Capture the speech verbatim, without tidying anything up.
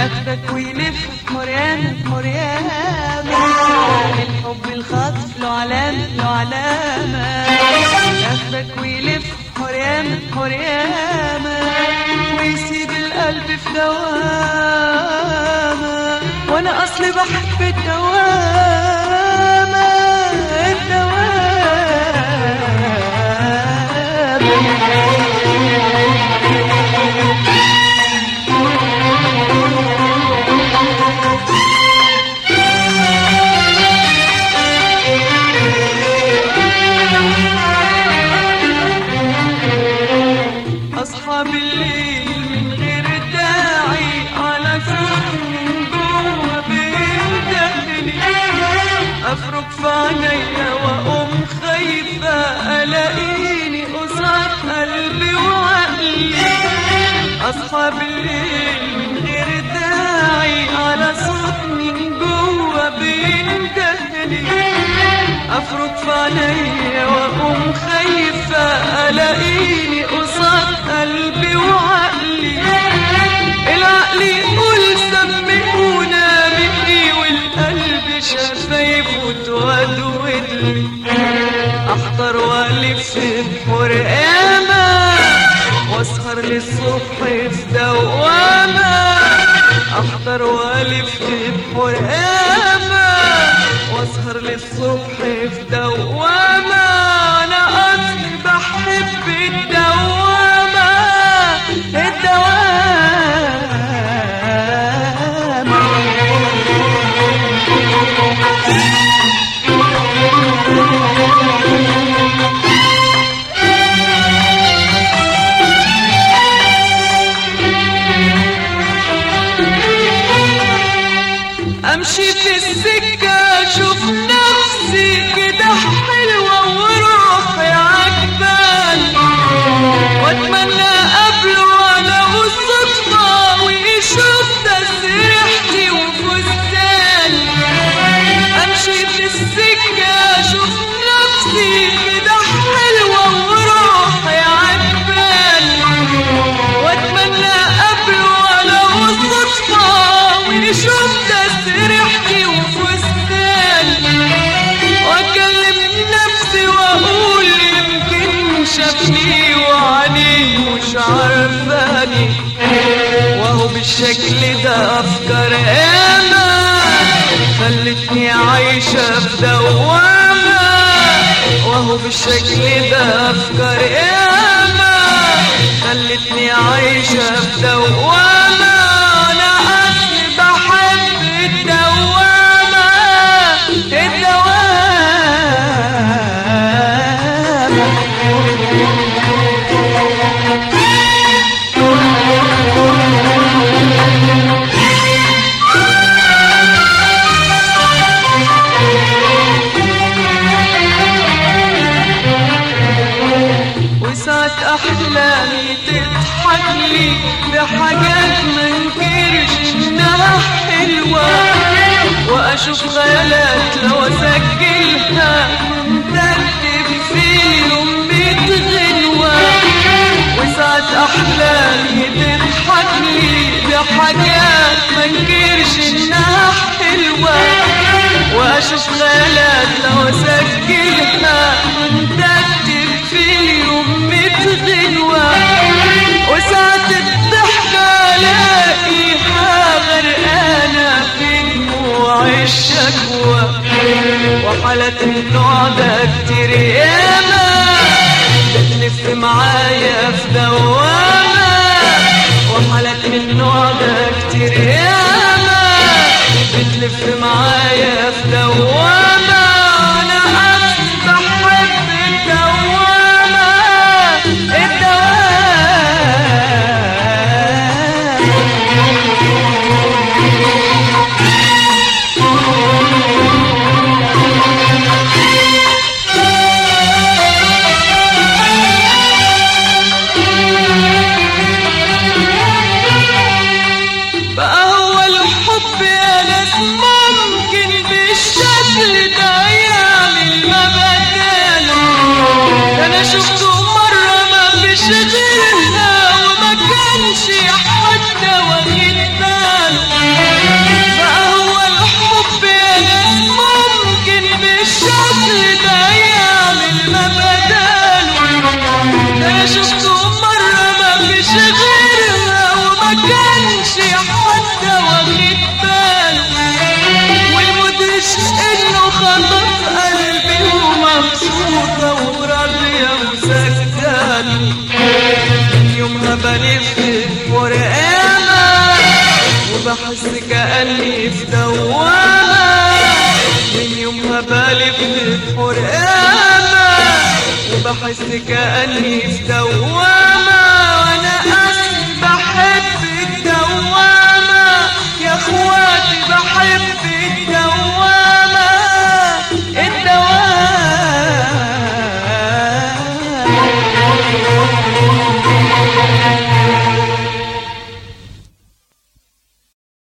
اخدك ويلف مريانة مريانة، الحب الخاطف له علامة له علامة، اخدك ويلف مريانة مريانة، ويسيب القلب في دوامة، وانا اصلي بحب الدوامة الدوامة. أصحى بالليل من غير داعي على صوت جوه بيندهلي، أفرك في عينيا وأقوم خايفة ألاقيني قصاد قلبي وعقلي. أصحى بالليل من غير داعي على صوت من جوه بيندهلي، أفرك في عينيا وأقوم خايفة ألاقيني قصاد قلبي وعقلي. العقل يقول سمعونا بكي، والقلب شفايفه تودودلي، أحضر وألف بحور قامة، وأسهر للصبح في دوامة، أحضر وألف بحور قامة، وأسهر للصبح في دوامة. أنا أصلي بحب الدوامة الدوامة. أمشي في السكة أشوف نفسي كده حلوة وروحي عجباني، وأتمنى قبله ولو الصدفة ويشوف تسريحتي وفستاني. أمشي في السكة أشوف نفسي كده حلوة وروحي عجباني، وأتمنى قبله ولو الصدفة ويشوف تسريحتي وفستاني. واكلم نفسي واقول يمكن شافني وعينيه مش عارفاني، وهو بالشكل ده افكار ياما خلتني عايشة في دوامة، وهو بالشكل ده افكار ياما خلتني عايشة في دوامة. انا اصلي بحب الدوامة الدوامة. وساعات أحلامي تضحك لي بحاجات منكرش إنها حلوة، وأشوف خيالات لو أسجلها تكتب فيهم ميت غنوة. وساعات أحلامي تضحك لي بحاجات منكرش إنها حلوة، وأشوف خيالات لو أسجلها تكتب فيهم ميت غنوة. وساعة الضحكة ألاقيها غرقانة في دموع الشكوى، وحالات النوع ده كتير ياما بتلف معايا في دوامة، وحالات النوع ده كتير ياما بتلف معايا في دوامة. أنا أصلي بحب الدوامة بقى هو الحب يا ناس ممكن بالشكل ده يعمل ما بداله؟ انا شفته مرة ما فيش غيرها وما كانش حتى واخد باله. كأني في دوامة، من يومها بالف في حرقامة، وبحس كأني في دوامة،